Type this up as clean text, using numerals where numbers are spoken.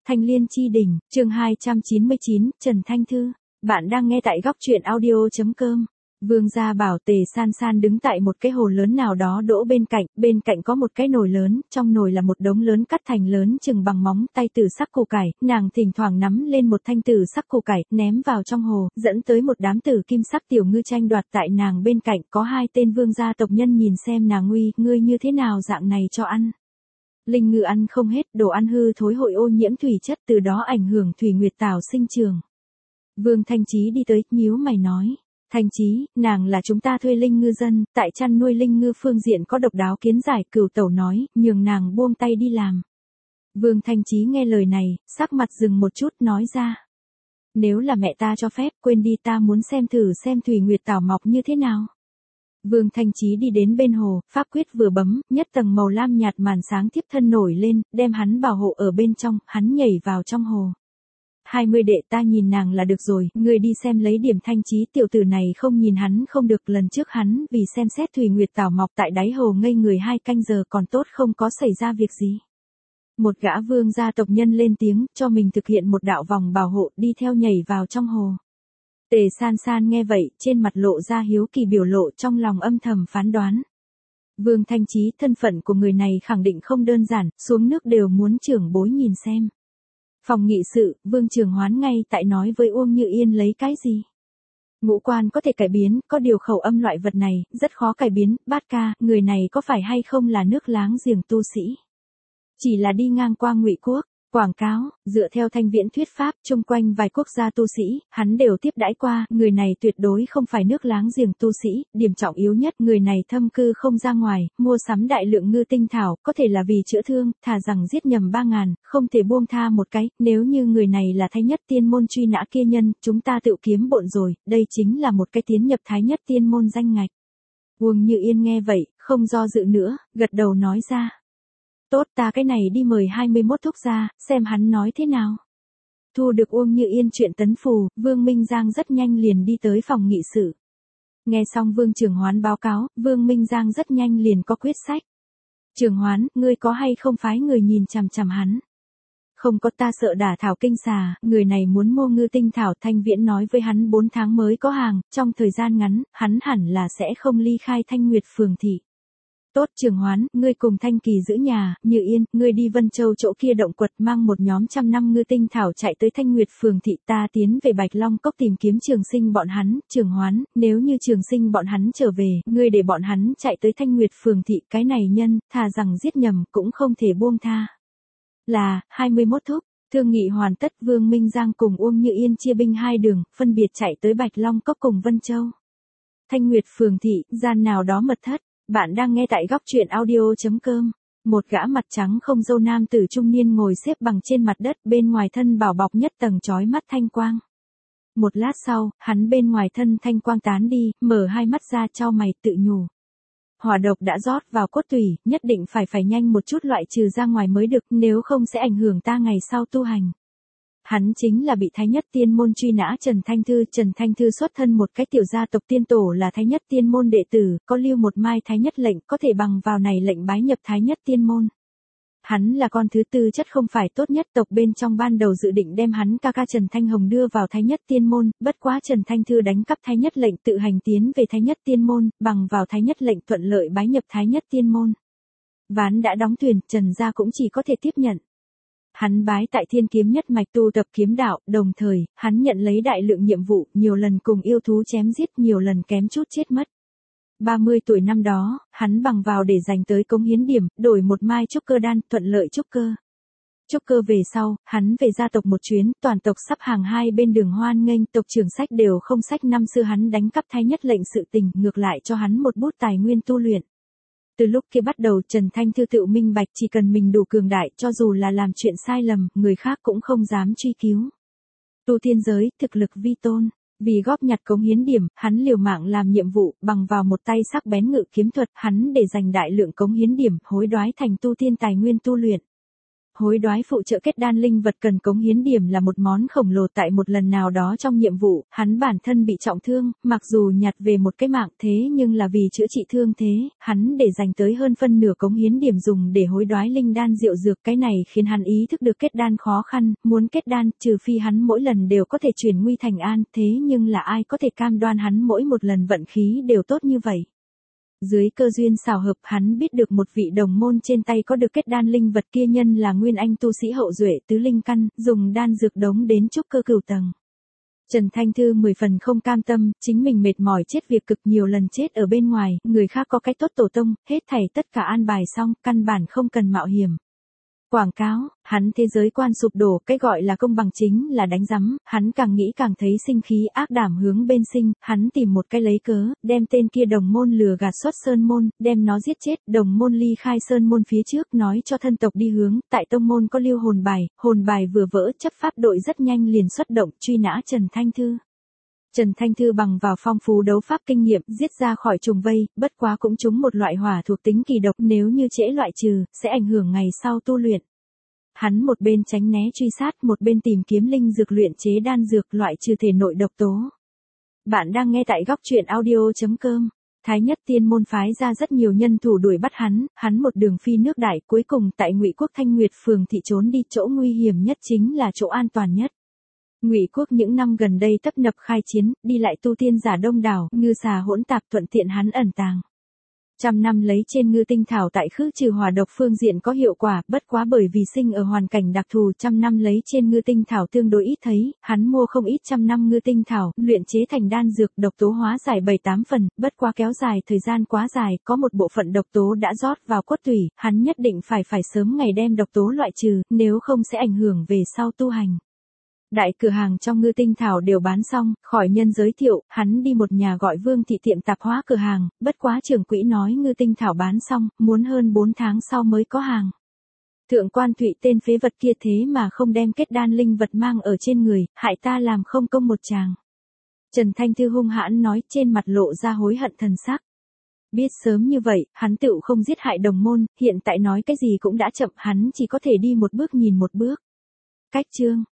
Thanh Liên Chi Đỉnh, chương 299, Trần Thanh Thư. Bạn đang nghe tại góc truyện audio.com. Vương gia bảo Tề San San đứng tại một cái hồ lớn nào đó đỗ bên cạnh có một cái nồi lớn, trong nồi là một đống lớn cắt thành lớn chừng bằng móng tay tử sắc củ cải, nàng thỉnh thoảng nắm lên một thanh tử sắc củ cải, ném vào trong hồ, dẫn tới một đám tử kim sắc tiểu ngư tranh đoạt tại nàng bên cạnh, có hai tên vương gia tộc nhân nhìn xem nàng nguy, ngươi như thế nào dạng này cho ăn. Linh ngư ăn không hết, đồ ăn hư thối hội ô nhiễm thủy chất, từ đó ảnh hưởng thủy nguyệt tảo sinh trường. Vương Thanh Chí đi tới, nhíu mày nói. Thanh Chí, nàng là chúng ta thuê linh ngư dân, tại chăn nuôi linh ngư phương diện có độc đáo kiến giải, Cửu Tẩu nói, nhường nàng buông tay đi làm. Vương Thanh Chí nghe lời này, sắc mặt dừng một chút, nói ra. Nếu là mẹ ta cho phép, quên đi, ta muốn xem thủy nguyệt tảo mọc như thế nào. Vương Thanh Chí đi đến bên hồ, pháp quyết vừa bấm, nhất tầng màu lam nhạt màn sáng tiếp thân nổi lên, đem hắn bảo hộ ở bên trong, hắn nhảy vào trong hồ. 20 đệ, ta nhìn nàng là được rồi, ngươi đi xem lấy điểm. Thanh Chí tiểu tử này không nhìn hắn không được, lần trước hắn vì xem xét thủy nguyệt tảo mọc tại đáy hồ ngây người 2 canh giờ, còn tốt không có xảy ra việc gì. Một gã vương gia tộc nhân lên tiếng, cho mình thực hiện một đạo vòng bảo hộ, đi theo nhảy vào trong hồ. Tề San San nghe vậy, trên mặt lộ ra hiếu kỳ biểu lộ, trong lòng âm thầm phán đoán. Vương Thanh Chí, thân phận của người này khẳng định không đơn giản, xuống nước đều muốn trưởng bối nhìn xem. Phòng nghị sự, Vương Trường Hoán ngay tại nói với Uông Như Yên lấy cái gì. Ngũ quan có thể cải biến, có điều khẩu âm loại vật này, rất khó cải biến. Bát ca, người này có phải hay không là nước láng giềng tu sĩ? Chỉ là đi ngang qua Ngụy Quốc. Quảng cáo, dựa theo Thanh Viễn thuyết pháp, chung quanh vài quốc gia tu sĩ, hắn đều tiếp đãi qua, người này tuyệt đối không phải nước láng giềng tu sĩ, điểm trọng yếu nhất, người này thâm cư không ra ngoài, mua sắm đại lượng ngư tinh thảo, có thể là vì chữa thương, thà rằng giết nhầm 3.000, không thể buông tha một cái, nếu như người này là Thái Nhất Tiên Môn truy nã kia nhân, chúng ta tự kiếm bộn rồi, đây chính là một cái tiến nhập Thái Nhất Tiên Môn danh ngạch. Uông Như Yên nghe vậy, không do dự nữa, gật đầu nói ra. Tốt, ta cái này đi mời 21 thúc ra, xem hắn nói thế nào. Thu được Uông Như Yên chuyện tấn phù, Vương Minh Giang rất nhanh liền đi tới phòng nghị sự. Nghe xong Vương Trường Hoán báo cáo, Vương Minh Giang rất nhanh liền có quyết sách. Trường Hoán, ngươi có hay không phái người nhìn chằm chằm hắn? Không có, ta sợ đả thảo kinh xà, người này muốn mua ngư tinh thảo. Thanh Viễn nói với hắn 4 tháng mới có hàng, trong thời gian ngắn, hắn hẳn là sẽ không ly khai Thanh Nguyệt Phường thị. Tốt, Trường Hoán, ngươi cùng Thanh Kỳ giữ nhà. Như Yên, ngươi đi Vân Châu chỗ kia động quật, mang một nhóm 100 năm ngư tinh thảo chạy tới Thanh Nguyệt Phường thị, ta tiến về Bạch Long Cốc tìm kiếm Trường Sinh bọn hắn. Trường Hoán, nếu như Trường Sinh bọn hắn trở về, ngươi để bọn hắn chạy tới Thanh Nguyệt Phường thị, cái này nhân, thà rằng giết nhầm, cũng không thể buông tha. Là, 21 thúc. Thương nghị hoàn tất, Vương Minh Giang cùng Uông Như Yên chia binh 2 đường, phân biệt chạy tới Bạch Long Cốc cùng Vân Châu. Thanh Nguyệt Phường thị, gian nào đó mật thất. Bạn đang nghe tại góc truyện audio.com. Một gã mặt trắng không râu nam tử trung niên ngồi xếp bằng trên mặt đất, bên ngoài thân bảo bọc nhất tầng chói mắt thanh quang. Một lát sau, hắn bên ngoài thân thanh quang tán đi, mở hai mắt ra, chau mày, tự nhủ. Hỏa độc đã rót vào cốt tủy, nhất định phải nhanh một chút loại trừ ra ngoài mới được, nếu không sẽ ảnh hưởng ta ngày sau tu hành. Hắn chính là bị Thái Nhất Tiên Môn truy nã Trần Thanh Thư. Trần Thanh Thư xuất thân một cái tiểu gia tộc tiên tổ là Thái Nhất Tiên Môn đệ tử, có lưu một mai Thái Nhất lệnh, có thể bằng vào này lệnh bái nhập Thái Nhất Tiên Môn. Hắn là con thứ tư chất không phải tốt nhất tộc, bên trong ban đầu dự định đem hắn ca Trần Thanh Hồng đưa vào Thái Nhất Tiên Môn, bất quá Trần Thanh Thư đánh cắp Thái Nhất lệnh, tự hành tiến về Thái Nhất Tiên Môn, bằng vào Thái Nhất lệnh thuận lợi bái nhập Thái Nhất Tiên Môn. Ván đã đóng thuyền, Trần gia cũng chỉ có thể tiếp nhận. Hắn bái tại Thiên Kiếm nhất mạch tu tập kiếm đạo, đồng thời, hắn nhận lấy đại lượng nhiệm vụ, nhiều lần cùng yêu thú chém giết, nhiều lần kém chút chết mất. 30 tuổi năm đó, hắn bằng vào để dành tới cống hiến điểm, đổi một mai trúc cơ đan, thuận lợi trúc cơ. Trúc cơ về sau, hắn về gia tộc một chuyến, toàn tộc sắp hàng hai bên đường hoan nghênh, tộc trưởng sách đều không sách. Năm xưa hắn đánh cắp Thái Nhất lệnh sự tình, ngược lại cho hắn một bút tài nguyên tu luyện. Từ lúc kia bắt đầu, Trần Thanh Thư tự minh bạch, chỉ cần mình đủ cường đại, cho dù là làm chuyện sai lầm, người khác cũng không dám truy cứu. Tu tiên giới, thực lực vi tôn. Vì góp nhặt cống hiến điểm, hắn liều mạng làm nhiệm vụ, bằng vào một tay sắc bén ngự kiếm thuật, hắn để dành đại lượng cống hiến điểm, hối đoái thành tu tiên tài nguyên tu luyện. hối đoái phụ trợ kết đan linh vật cần cống hiến điểm là một món khổng lồ tại một lần nào đó trong nhiệm vụ, hắn bản thân bị trọng thương, mặc dù nhặt về một cái mạng thế nhưng là vì chữa trị thương thế, hắn để dành tới hơn phân nửa cống hiến điểm dùng để hối đoái linh đan diệu dược, cái này khiến hắn ý thức được kết đan khó khăn, muốn kết đan, trừ phi hắn mỗi lần đều có thể chuyển nguy thành an, thế nhưng là ai có thể cam đoan hắn mỗi một lần vận khí đều tốt như vậy. Dưới cơ duyên xảo hợp hắn biết được một vị đồng môn trên tay có được kết đan linh vật, kia nhân là nguyên anh tu sĩ hậu duệ tứ linh căn, dùng đan dược đống đến trúc cơ cửu tầng. Trần Thanh Thư 10 phần không cam tâm, chính mình mệt mỏi chết việc cực nhiều lần chết ở bên ngoài, người khác có cái tốt tổ tông, hết thảy tất cả an bài xong, căn bản không cần mạo hiểm. Quảng cáo, hắn thế giới quan sụp đổ, cái gọi là công bằng chính là đánh rắm, hắn càng nghĩ càng thấy sinh khí ác đảm hướng bên sinh, hắn tìm một cái lấy cớ, đem tên kia đồng môn lừa gạt xuất sơn môn, đem nó giết chết, đồng môn ly khai sơn môn phía trước nói cho thân tộc đi hướng, tại tông môn có lưu hồn bài vừa vỡ, chấp pháp đội rất nhanh liền xuất động truy nã Trần Thanh Thư. Trần Thanh Thư bằng vào phong phú đấu pháp kinh nghiệm, giết ra khỏi trùng vây, bất quá cũng trúng một loại hỏa thuộc tính kỳ độc, nếu như trễ loại trừ, sẽ ảnh hưởng ngày sau tu luyện. Hắn một bên tránh né truy sát, một bên tìm kiếm linh dược luyện chế đan dược loại trừ thể nội độc tố. Bạn đang nghe tại góc truyện audio.com. Thái Nhất Tiên môn phái ra rất nhiều nhân thủ đuổi bắt hắn một đường phi nước đại, cuối cùng tại Ngụy Quốc Thanh Nguyệt phường thị trốn đi, chỗ nguy hiểm nhất chính là chỗ an toàn nhất. Ngụy Quốc những năm gần đây tấp nập khai chiến, đi lại tu tiên giả đông đảo, ngư xà hỗn tạp, thuận tiện hắn ẩn tàng. Trăm năm lấy trên ngư tinh thảo tại khứ trừ hỏa độc phương diện có hiệu quả, bất quá bởi vì sinh ở hoàn cảnh đặc thù, trăm năm lấy trên ngư tinh thảo tương đối ít thấy, hắn mua không ít trăm năm ngư tinh thảo, luyện chế thành đan dược, độc tố hóa giải 7-8 phần, bất quá kéo dài thời gian quá dài, có một bộ phận độc tố đã rót vào cốt tủy, hắn nhất định phải sớm ngày đem độc tố loại trừ, nếu không sẽ ảnh hưởng về sau tu hành. Đại cửa hàng trong ngư tinh thảo đều bán xong, khỏi nhân giới thiệu, hắn đi một nhà gọi Vương Thị tiệm tạp hóa cửa hàng, bất quá trưởng quỹ nói ngư tinh thảo bán xong, muốn hơn 4 tháng sau mới có hàng. Thượng quan Thụy tên phế vật kia thế mà không đem kết đan linh vật mang ở trên người, hại ta làm không công một chàng. Trần Thanh Thư hung hãn nói, trên mặt lộ ra hối hận thần sắc. Biết sớm như vậy, hắn tựu không giết hại đồng môn, hiện tại nói cái gì cũng đã chậm, hắn chỉ có thể đi một bước nhìn một bước. Cách chương